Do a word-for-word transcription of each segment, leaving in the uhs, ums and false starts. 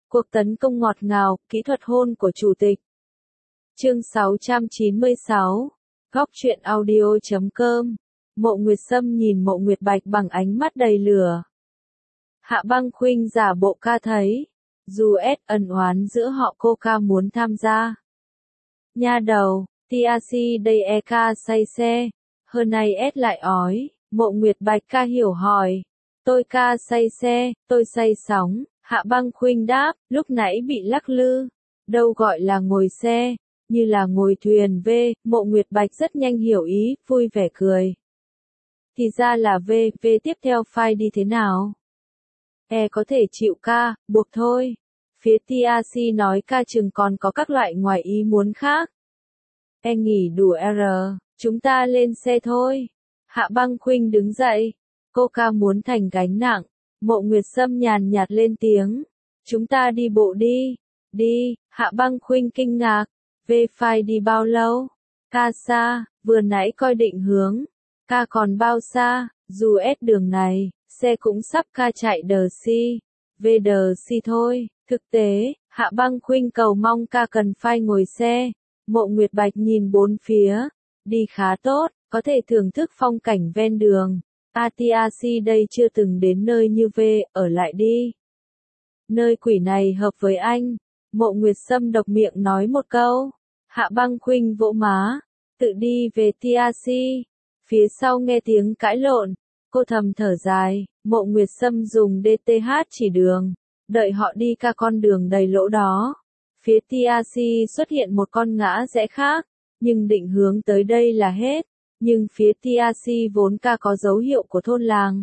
Cuộc tấn công ngọt ngào, kỹ thuật hôn của chủ tịch. Chương sáu trăm chín mươi sáu. Góc truyện audio chấm com. Mộ Nguyệt Sâm nhìn Mộ Nguyệt Bạch bằng ánh mắt đầy lửa. Hạ Băng Khuynh giả bộ ca thấy. Dù ết ẩn oán giữa họ, cô ca muốn tham gia. Nha đầu, tia si đây e ca say xe. Hơn nay ết lại ói. Mộ Nguyệt Bạch ca hiểu hỏi. Tôi ca say xe, tôi say sóng. Hạ Băng Khuynh đáp, lúc nãy bị lắc lư. Đâu gọi là ngồi xe, như là ngồi thuyền về. Mộ Nguyệt Bạch rất nhanh hiểu ý, vui vẻ cười. Thì ra là về, về tiếp theo file đi thế nào? E có thể chịu ca, buộc thôi. Phía tê rờ xê nói ca chừng còn có các loại ngoài ý muốn khác. E nghỉ đủ R, chúng ta lên xe thôi. Hạ Băng Khuynh đứng dậy. Cô ca muốn thành gánh nặng. Mộ Nguyệt Sâm nhàn nhạt lên tiếng. Chúng ta đi bộ đi. Đi, Hạ Băng Khuynh kinh ngạc. Về phải đi bao lâu? Ca xa, vừa nãy coi định hướng. Ca còn bao xa, dù ép đường này, xe cũng sắp ca chạy đờ si. Về đờ si thôi, thực tế, Hạ Băng Khuynh cầu mong ca cần phải ngồi xe. Mộ Nguyệt Bạch nhìn bốn phía. Đi khá tốt, có thể thưởng thức phong cảnh ven đường. a tê rờ xê đây chưa từng đến nơi như về, ở lại đi. Nơi quỷ này hợp với anh. Mộ Nguyệt Sâm độc miệng nói một câu. Hạ Băng Khuynh vỗ má. Tự đi về tê rờ xê. Phía sau nghe tiếng cãi lộn. Cô thầm thở dài. Mộ Nguyệt Sâm dùng đê tê hát chỉ đường. Đợi họ đi ca con đường đầy lỗ đó. Phía tê rờ xê xuất hiện một con ngã rẽ khác. Nhưng định hướng tới đây là hết. Nhưng phía tê rờ xê vốn ca có dấu hiệu của thôn làng.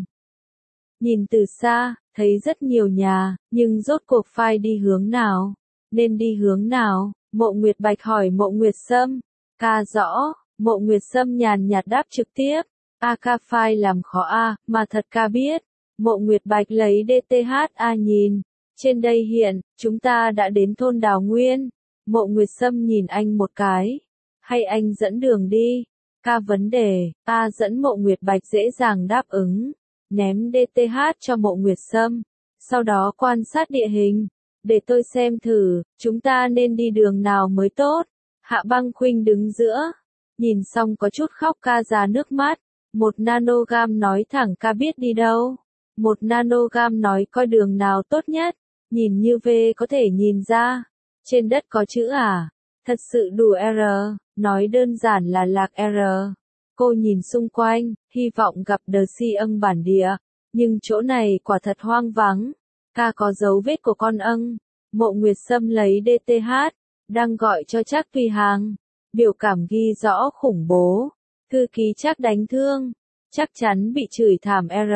Nhìn từ xa, thấy rất nhiều nhà, nhưng rốt cuộc phải đi hướng nào? Nên đi hướng nào? Mộ Nguyệt Bạch hỏi Mộ Nguyệt Sâm. Ca rõ, Mộ Nguyệt Sâm nhàn nhạt đáp trực tiếp. A ca phải làm khó A, mà thật ca biết. Mộ Nguyệt Bạch lấy đê tê hát A nhìn. Trên đây hiện, chúng ta đã đến thôn Đào Nguyên. Mộ Nguyệt Sâm nhìn anh một cái. Hay anh dẫn đường đi? Ca vấn đề, A dẫn Mộ Nguyệt Bạch dễ dàng đáp ứng. Ném đê tê hát cho Mộ Nguyệt Sâm. Sau đó quan sát địa hình. Để tôi xem thử, chúng ta nên đi đường nào mới tốt. Hạ Băng Khuynh đứng giữa. Nhìn xong có chút khóc ca ra nước mắt. Một nanogam nói thẳng ca biết đi đâu. Một nanogam nói coi đường nào tốt nhất. Nhìn như về có thể nhìn ra. Trên đất có chữ à? Thật sự đủ R. Nói đơn giản là lạc R. Cô nhìn xung quanh, hy vọng gặp đờ si âng bản địa. Nhưng chỗ này quả thật hoang vắng. Ca có dấu vết của con âng. Mộ Nguyệt Sâm lấy đê tê hát. Đang gọi cho Trác Tùy Hàng. Biểu cảm ghi rõ khủng bố. Thư ký Trác đánh thương. Chắc chắn bị chửi thảm R.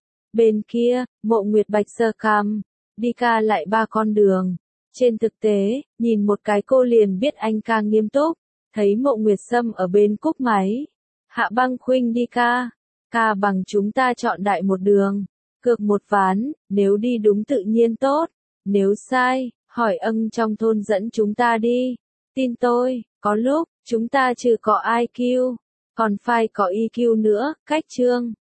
Bên kia, Mộ Nguyệt Bạch sơ cằm. Đi ca lại ba con đường. Trên thực tế, nhìn một cái cô liền biết anh ca nghiêm túc. Thấy Mộ Nguyệt Sâm ở bên cúp máy. Hạ Băng Khuynh đi ca. Ca bằng chúng ta chọn đại một đường. Cược một ván, nếu đi đúng tự nhiên tốt. Nếu sai, hỏi âng trong thôn dẫn chúng ta đi. Tin tôi, có lúc, chúng ta trừ có i kiu. Còn phải có e quy nữa, cách chương.